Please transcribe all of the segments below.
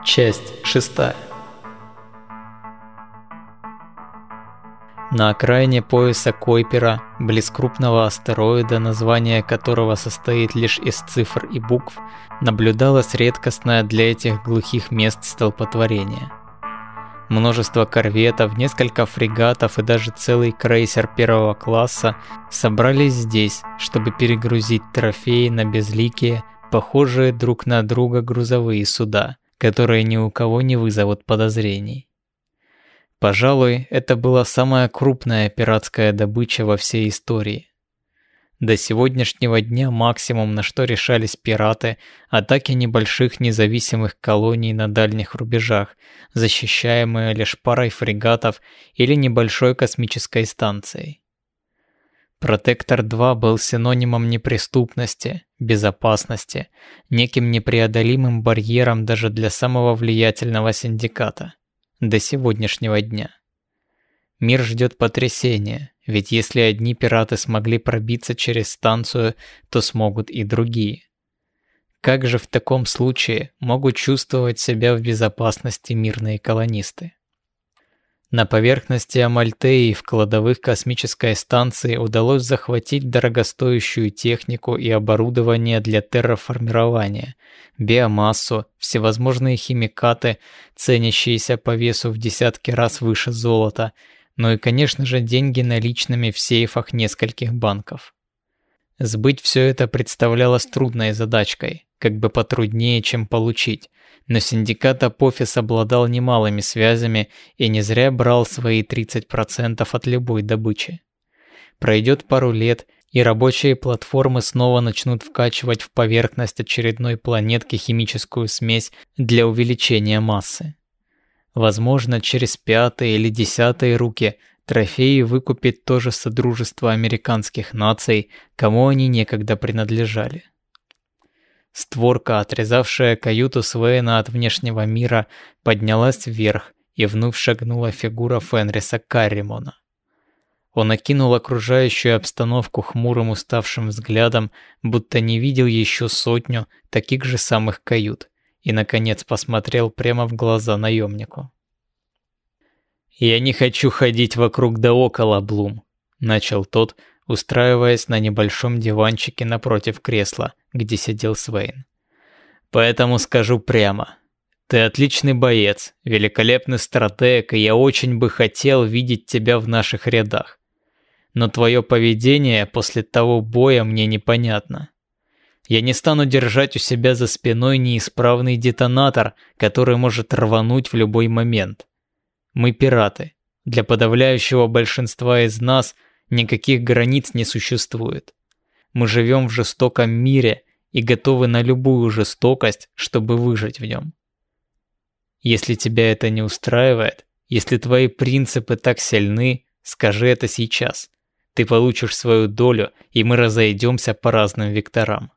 Часть 6. На окраине пояса Койпера, близ крупного астероида, название которого состоит лишь из цифр и букв, наблюдалось редкостное для этих глухих мест столпотворение. Множество корветов, несколько фрегатов и даже целый крейсер первого класса собрались здесь, чтобы перегрузить трофеи на безликие, похожие друг на друга грузовые суда, которые ни у кого не вызовут подозрений. Пожалуй, это была самая крупная пиратская добыча во всей истории. До сегодняшнего дня максимум, на что решались пираты, атаки небольших независимых колоний на дальних рубежах, защищаемые лишь парой фрегатов или небольшой космической станцией. Протектор-2 был синонимом неприступности, безопасности, неким непреодолимым барьером даже для самого влиятельного синдиката. До сегодняшнего дня. Мир ждет потрясения, ведь если одни пираты смогли пробиться через станцию, то смогут и другие. Как же в таком случае могут чувствовать себя в безопасности мирные колонисты? На поверхности Амальтеи в кладовых космической станции удалось захватить дорогостоящую технику и оборудование для терраформирования, биомассу, всевозможные химикаты, ценящиеся по весу в десятки раз выше золота, ну и, конечно же, деньги наличными в сейфах нескольких банков. Сбыть все это представлялось трудной задачкой, как бы потруднее, чем получить, но синдикат Апофис обладал немалыми связями и не зря брал свои 30% от любой добычи. Пройдет пару лет, и рабочие платформы снова начнут вкачивать в поверхность очередной планетки химическую смесь для увеличения массы. Возможно, через 5-е или 10-е руки трофеи выкупит то же содружество американских наций, кому они некогда принадлежали. Створка, отрезавшая каюту Свейна от внешнего мира, поднялась вверх, и вновь шагнула фигура Фенриса Карримона. Он окинул окружающую обстановку хмурым уставшим взглядом, будто не видел еще 100 таких же самых кают, и, наконец, посмотрел прямо в глаза наемнику. «Я не хочу ходить вокруг да около, Блум», — начал тот, устраиваясь на небольшом диванчике напротив кресла, где сидел Свейн. «Поэтому скажу прямо. Ты отличный боец, великолепный стратег, и я очень бы хотел видеть тебя в наших рядах. Но твое поведение после того боя мне непонятно. Я не стану держать у себя за спиной неисправный детонатор, который может рвануть в любой момент. Мы пираты. Для подавляющего большинства из нас никаких границ не существует. Мы живем в жестоком мире и готовы на любую жестокость, чтобы выжить в нем. Если тебя это не устраивает, если твои принципы так сильны, скажи это сейчас. Ты получишь свою долю, и мы разойдемся по разным векторам».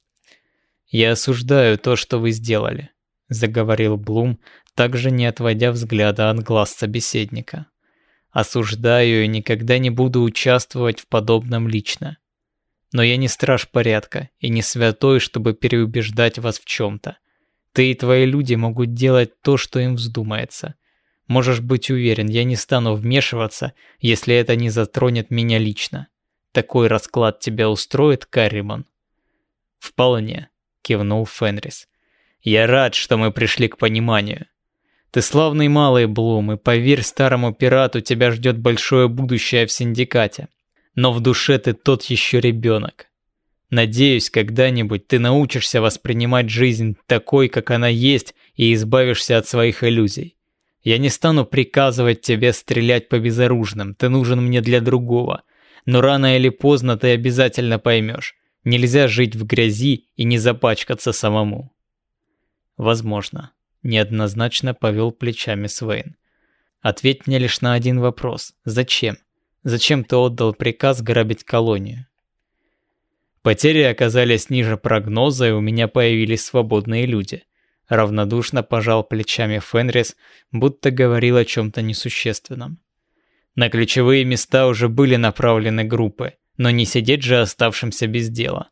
«Я осуждаю то, что вы сделали», — заговорил Блум, также не отводя взгляда от глаз собеседника. «Осуждаю и никогда не буду участвовать в подобном лично. Но я не страж порядка и не святой, чтобы переубеждать вас в чем-то. Ты и твои люди могут делать то, что им вздумается. Можешь быть уверен, я не стану вмешиваться, если это не затронет меня лично. Такой расклад тебя устроит, Карримон?» «Вполне», — кивнул Фенрис. «Я рад, что мы пришли к пониманию. Ты славный малый, Блум, и поверь старому пирату, тебя ждет большое будущее в синдикате. Но в душе ты тот еще ребенок. Надеюсь, когда-нибудь ты научишься воспринимать жизнь такой, как она есть, и избавишься от своих иллюзий. Я не стану приказывать тебе стрелять по безоружным, ты нужен мне для другого. Но рано или поздно ты обязательно поймешь. Нельзя жить в грязи и не запачкаться самому». «Возможно», — неоднозначно повел плечами Свейн. «Ответь мне лишь на один вопрос. Зачем? Зачем ты отдал приказ грабить колонию?» «Потери оказались ниже прогноза, и у меня появились свободные люди», — равнодушно пожал плечами Фенрис, будто говорил о чем-то несущественном. «На ключевые места уже были направлены группы, но не сидеть же оставшимся без дела.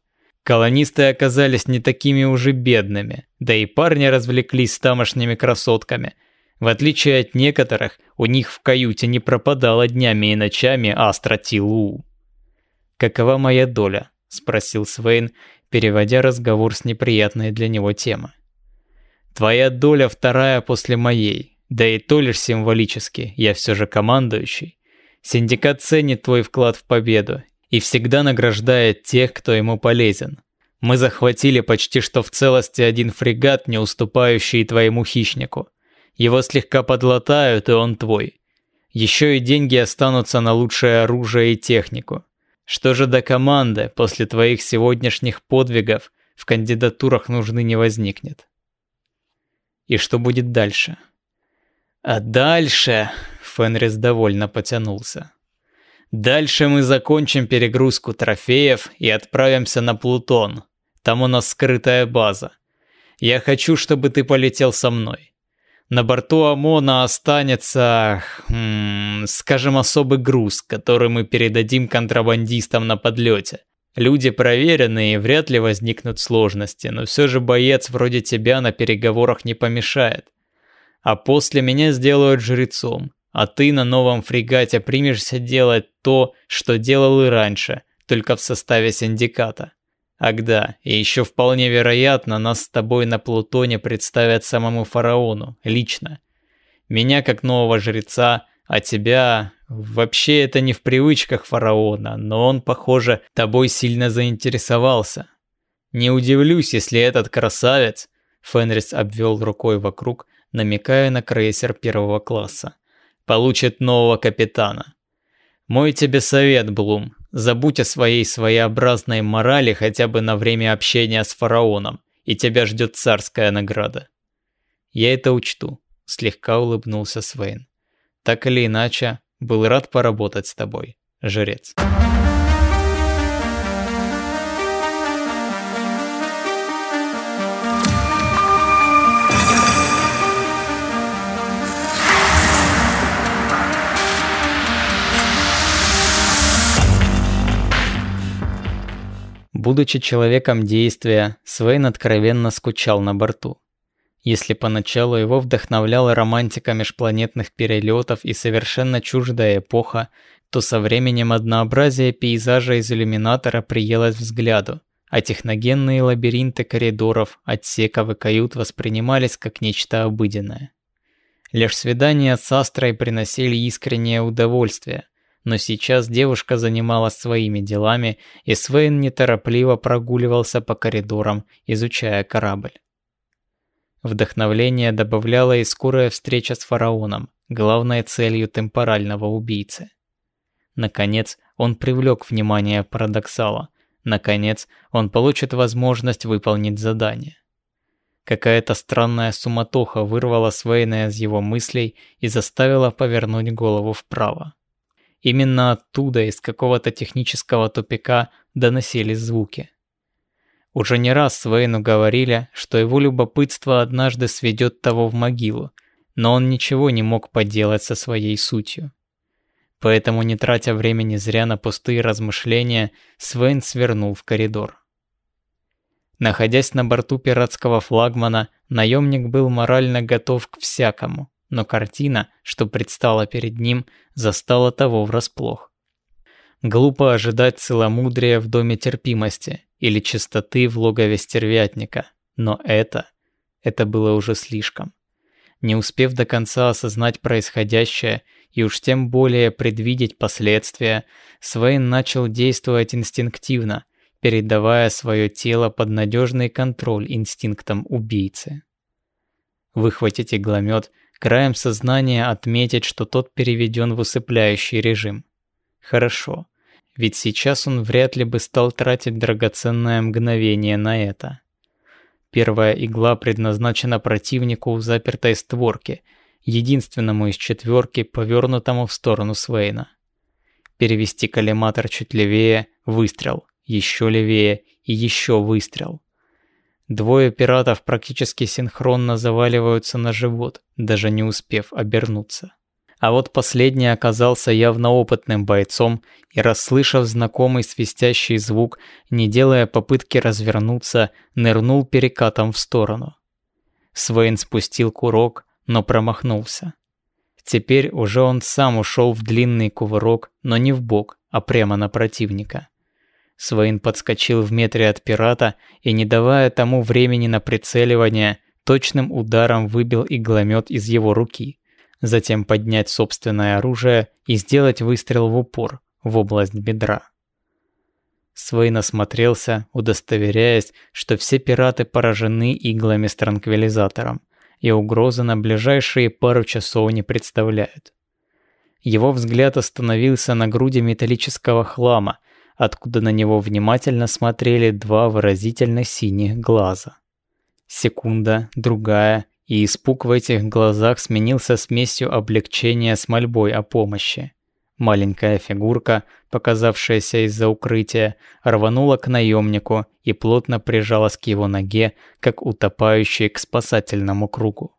Колонисты оказались не такими уже бедными, да и парни развлеклись с тамошними красотками. В отличие от некоторых, у них в каюте не пропадало днями и ночами Астра Ти Луу. «Какова моя доля?» – спросил Свейн, переводя разговор с неприятной для него темы. «Твоя доля вторая после моей, да и то лишь символически, я все же командующий. Синдикат ценит твой вклад в победу и всегда награждает тех, кто ему полезен. Мы захватили почти что в целости один фрегат, не уступающий твоему хищнику. Его слегка подлатают, и он твой. Еще и деньги останутся на лучшее оружие и технику. Что же до команды, после твоих сегодняшних подвигов в кандидатурах нужды не возникнет». «И что будет дальше?» «А дальше...» — Фенрис довольно потянулся. «Дальше мы закончим перегрузку трофеев и отправимся на Плутон. Там у нас скрытая база. Я хочу, чтобы ты полетел со мной. На борту ОМОНа останется, скажем, особый груз, который мы передадим контрабандистам на подлете. Люди проверенные, вряд ли возникнут сложности, но все же боец вроде тебя на переговорах не помешает. А после меня сделают жрецом, а ты на новом фрегате примешься делать то, что делал и раньше, только в составе синдиката. Ах да, и еще вполне вероятно, нас с тобой на Плутоне представят самому фараону, лично. Меня как нового жреца, а тебя... Вообще это не в привычках фараона, но он, похоже, тобой сильно заинтересовался. Не удивлюсь, если этот красавец... Фенрис обвел рукой вокруг, намекая на крейсер первого класса. Получит нового капитана. Мой тебе совет, Блум. Забудь о своей своеобразной морали хотя бы на время общения с фараоном, и тебя ждет царская награда. Я это учту, слегка улыбнулся Свейн. Так или иначе, был рад поработать с тобой, жрец. Будучи человеком действия, Свейн откровенно скучал на борту. Если поначалу его вдохновляла романтика межпланетных перелетов и совершенно чуждая эпоха, то со временем однообразие пейзажа из иллюминатора приелось взгляду, а техногенные лабиринты коридоров, отсеков и кают воспринимались как нечто обыденное. Лишь свидания с Астрой приносили искреннее удовольствие, но сейчас девушка занималась своими делами, и Свейн неторопливо прогуливался по коридорам, изучая корабль. Вдохновление добавляла и скорая встреча с фараоном, главной целью темпорального убийцы. Наконец, он привлек внимание парадоксала. Наконец, он получит возможность выполнить задание. Какая-то странная суматоха вырвала Свейна из его мыслей и заставила повернуть голову вправо. Именно оттуда, из какого-то технического тупика, доносились звуки. Уже не раз Свейну говорили, что его любопытство однажды сведет того в могилу, но он ничего не мог поделать со своей сутью. Поэтому, не тратя времени зря на пустые размышления, Свейн свернул в коридор. Находясь на борту пиратского флагмана, наемник был морально готов к всякому, но картина, что предстала перед ним, застала того врасплох. Глупо ожидать целомудрия в доме терпимости или чистоты в логове стервятника, но это было уже слишком. Не успев до конца осознать происходящее и уж тем более предвидеть последствия, Свейн начал действовать инстинктивно, передавая свое тело под надежный контроль инстинктам убийцы. Выхватить игломет, краем сознания отметить, что тот переведен в усыпляющий режим. Хорошо, ведь сейчас он вряд ли бы стал тратить драгоценное мгновение на это. Первая игла предназначена противнику у запертой створки, единственному из четверки, повернутому в сторону Свейна. Перевести коллиматор чуть левее, выстрел, еще левее и еще выстрел. Двое пиратов практически синхронно заваливаются на живот, даже не успев обернуться. А вот последний оказался явно опытным бойцом и, расслышав знакомый свистящий звук, не делая попытки развернуться, нырнул перекатом в сторону. Свейн спустил курок, но промахнулся. Теперь уже он сам ушел в длинный кувырок, но не в бок, а прямо на противника. Свейн подскочил в метре от пирата и, не давая тому времени на прицеливание, точным ударом выбил игломет из его руки. Затем поднять собственное оружие и сделать выстрел в упор, в область бедра. Свейн осмотрелся, удостоверяясь, что все пираты поражены иглами с транквилизатором, и угрозы на ближайшие пару часов не представляют. Его взгляд остановился на груди металлического хлама, откуда на него внимательно смотрели два выразительно синих глаза. Секунда, другая, и испуг в этих глазах сменился смесью облегчения с мольбой о помощи. Маленькая фигурка, показавшаяся из-за укрытия, рванула к наемнику и плотно прижалась к его ноге, как утопающий к спасательному кругу.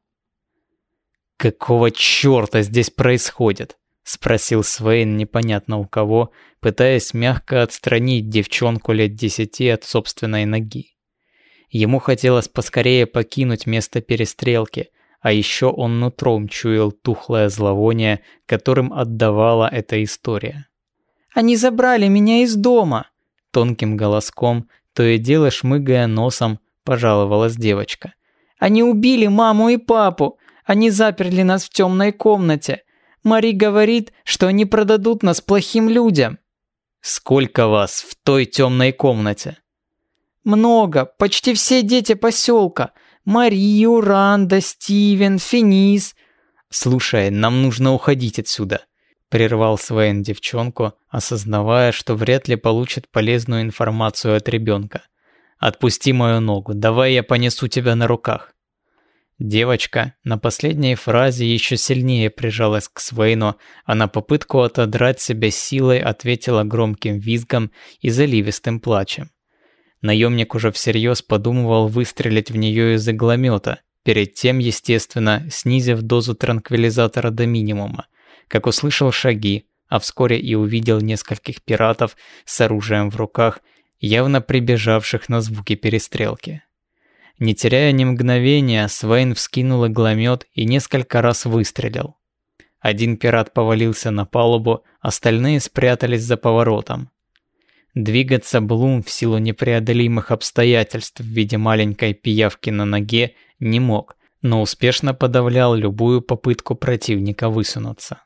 «Какого чёрта здесь происходит?» — спросил Свейн непонятно у кого, пытаясь мягко отстранить девчонку лет 10 от собственной ноги. Ему хотелось поскорее покинуть место перестрелки, а еще он нутром чуял тухлое зловоние, которым отдавала эта история. «Они забрали меня из дома!» Тонким голоском, то и дело шмыгая носом, пожаловалась девочка. «Они убили маму и папу! Они заперли нас в темной комнате! Мари говорит, что они продадут нас плохим людям!» «Сколько вас в той темной комнате?» «Много, почти все дети поселка. Марию, Ранда, Стивен, Финис». «Слушай, нам нужно уходить отсюда», — прервал Свейн девчонку, осознавая, что вряд ли получит полезную информацию от ребенка. «Отпусти мою ногу, давай я понесу тебя на руках». Девочка на последней фразе еще сильнее прижалась к Свейну, а на попытку отодрать себя силой ответила громким визгом и заливистым плачем. Наемник уже всерьез подумывал выстрелить в нее из игломета, перед тем, естественно, снизив дозу транквилизатора до минимума, как услышал шаги, а вскоре и увидел нескольких пиратов с оружием в руках, явно прибежавших на звуки перестрелки. Не теряя ни мгновения, Свейн вскинул игломет и несколько раз выстрелил. Один пират повалился на палубу, остальные спрятались за поворотом. Двигаться Блум в силу непреодолимых обстоятельств в виде маленькой пиявки на ноге не мог, но успешно подавлял любую попытку противника высунуться.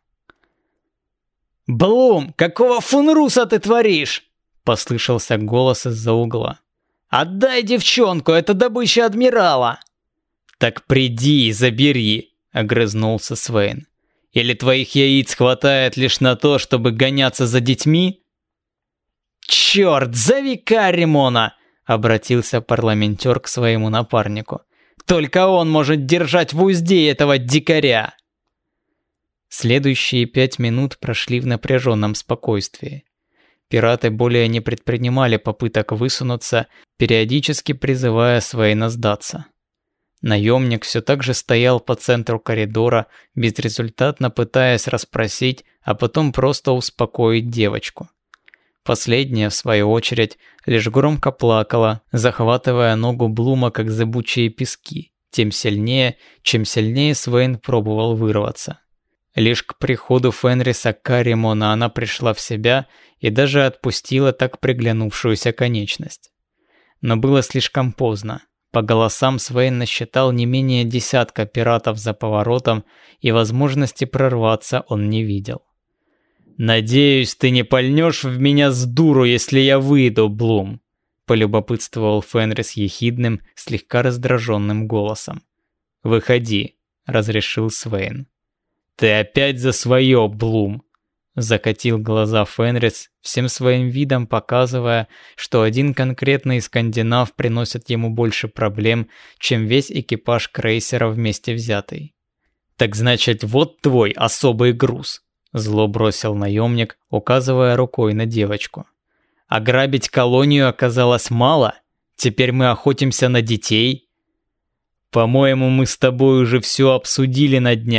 «Блум, какого фунруса ты творишь?» — послышался голос из-за угла. «Отдай девчонку, это добыча адмирала!» «Так приди и забери!» — огрызнулся Свейн. «Или твоих яиц хватает лишь на то, чтобы гоняться за детьми?» «Чёрт, зови Карримона!» — обратился парламентер к своему напарнику. «Только он может держать в узде этого дикаря!» Следующие 5 минут прошли в напряженном спокойствии. Пираты более не предпринимали попыток высунуться, периодически призывая Свейна сдаться. Наемник все так же стоял по центру коридора, безрезультатно пытаясь расспросить, а потом просто успокоить девочку. Последняя, в свою очередь, лишь громко плакала, захватывая ногу Блума как зыбучие пески, тем сильнее, чем сильнее Свейн пробовал вырваться. Лишь к приходу Фенриса Карримона она пришла в себя и даже отпустила так приглянувшуюся конечность. Но было слишком поздно. По голосам Свейн насчитал не менее 10 пиратов за поворотом, и возможности прорваться он не видел. «Надеюсь, ты не пальнешь в меня с дуру, если я выйду, Блум», — полюбопытствовал Фенрис ехидным, слегка раздраженным голосом. «Выходи», — разрешил Свейн. «Ты опять за свое, Блум», — закатил глаза Фенрис, всем своим видом показывая, что один конкретный скандинав приносит ему больше проблем, чем весь экипаж крейсера вместе взятый. «Так значит, вот твой особый груз», — зло бросил наемник, указывая рукой на девочку. «Ограбить колонию оказалось мало? Теперь мы охотимся на детей?» «По-моему, мы с тобой уже все обсудили на днях,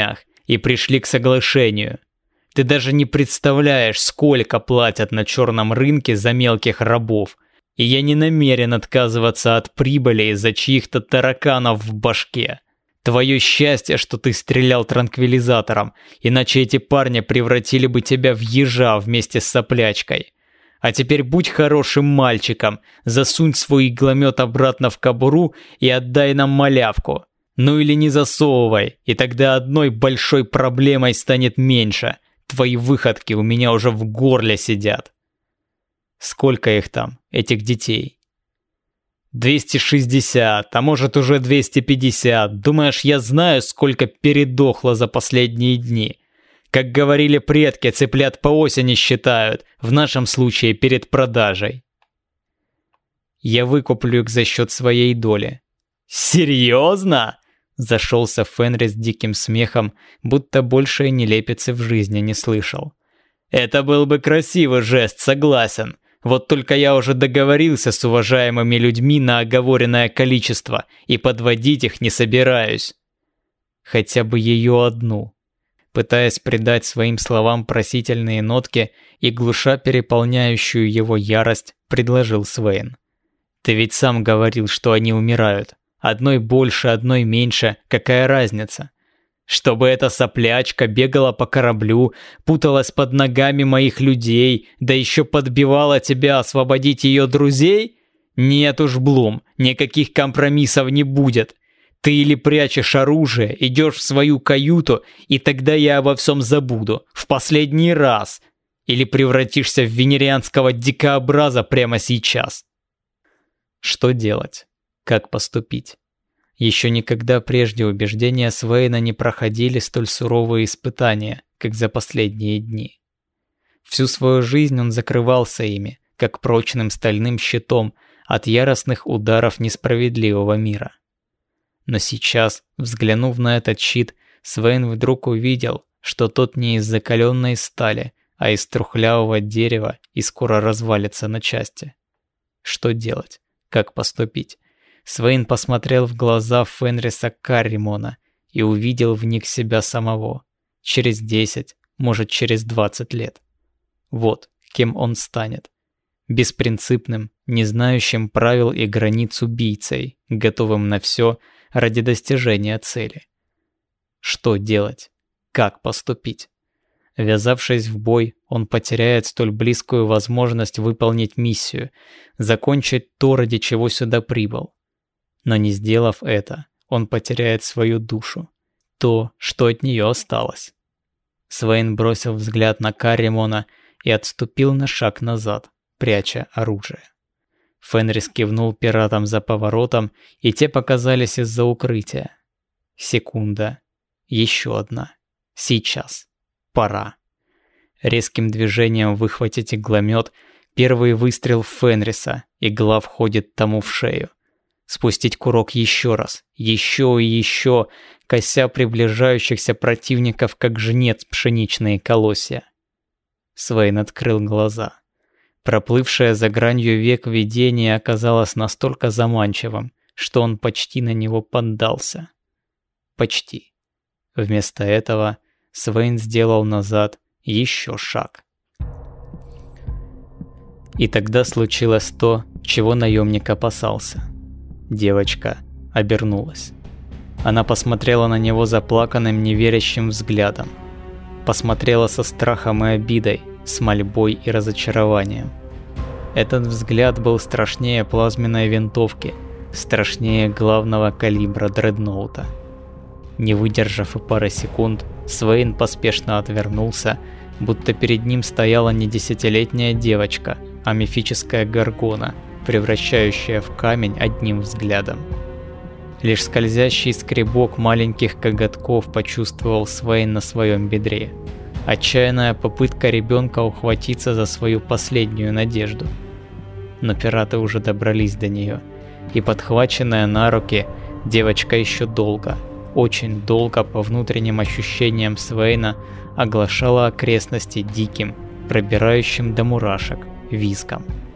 и пришли к соглашению. Ты даже не представляешь, сколько платят на черном рынке за мелких рабов, и я не намерен отказываться от прибыли из-за чьих-то тараканов в башке. Твое счастье, что ты стрелял транквилизатором, иначе эти парни превратили бы тебя в ежа вместе с соплячкой. А теперь будь хорошим мальчиком, засунь свой игломет обратно в кобуру и отдай нам малявку. Ну или не засовывай, и тогда одной большой проблемой станет меньше. Твои выходки у меня уже в горле сидят. Сколько их там, этих детей? 260, а может уже 250. Думаешь, я знаю, сколько передохло за последние дни? Как говорили предки, цыплят по осени считают, в нашем случае перед продажей. Я выкуплю их за счет своей доли. Серьезно? Зашелся Фенрис диким смехом, будто больше нелепицы в жизни не слышал. Это был бы красивый жест, согласен. Вот только я уже договорился с уважаемыми людьми на оговоренное количество, и подводить их не собираюсь. Хотя бы ее одну. Пытаясь придать своим словам просительные нотки и глуша переполняющую его ярость, предложил Свейн. Ты ведь сам говорил, что они умирают. Одной больше, одной меньше, какая разница? Чтобы эта соплячка бегала по кораблю, путалась под ногами моих людей, да еще подбивала тебя освободить ее друзей? Нет уж, Блум, никаких компромиссов не будет. Ты или прячешь оружие, идешь в свою каюту, и тогда я обо всем забуду, в последний раз. Или превратишься в венерианского дикообраза прямо сейчас. Что делать? Как поступить? Еще никогда прежде убеждения Свейна не проходили столь суровые испытания, как за последние дни. Всю свою жизнь он закрывался ими, как прочным стальным щитом от яростных ударов несправедливого мира. Но сейчас, взглянув на этот щит, Свейн вдруг увидел, что тот не из закаленной стали, а из трухлявого дерева и скоро развалится на части. Что делать? Как поступить? Свейн посмотрел в глаза Фенриса Карримона и увидел в них себя самого. Через 10, может через 20 лет. Вот кем он станет. Беспринципным, не знающим правил и границ убийцей, готовым на все ради достижения цели. Что делать? Как поступить? Ввязавшись в бой, он потеряет столь близкую возможность выполнить миссию, закончить то, ради чего сюда прибыл. Но не сделав это, он потеряет свою душу, то, что от нее осталось. Свейн бросил взгляд на Карримона и отступил на шаг назад, пряча оружие. Фенрис кивнул пиратам за поворотом, и те показались из-за укрытия. Секунда. Еще одна. Сейчас. Пора. Резким движением выхватить игломет, первый выстрел в Фенриса, игла входит тому в шею. Спустить курок еще раз, еще и еще, кося приближающихся противников, как жнец пшеничные колосья. Свейн открыл глаза. Проплывшее за гранью век видение оказалось настолько заманчивым, что он почти на него поддался. Почти. Вместо этого Свейн сделал назад еще шаг. И тогда случилось то, чего наемник опасался. Девочка обернулась. Она посмотрела на него заплаканным, неверящим взглядом. Посмотрела со страхом и обидой, с мольбой и разочарованием. Этот взгляд был страшнее плазменной винтовки, страшнее главного калибра дредноута. Не выдержав и пары секунд, Свейн поспешно отвернулся, будто перед ним стояла не 10-летняя девочка, а мифическая горгона, превращающая в камень одним взглядом. Лишь скользящий скребок маленьких коготков почувствовал Свейн на своем бедре. Отчаянная попытка ребенка ухватиться за свою последнюю надежду. Но пираты уже добрались до нее, и подхваченная на руки, девочка еще долго, очень долго по внутренним ощущениям Свейна оглашала окрестности диким, пробирающим до мурашек визгом.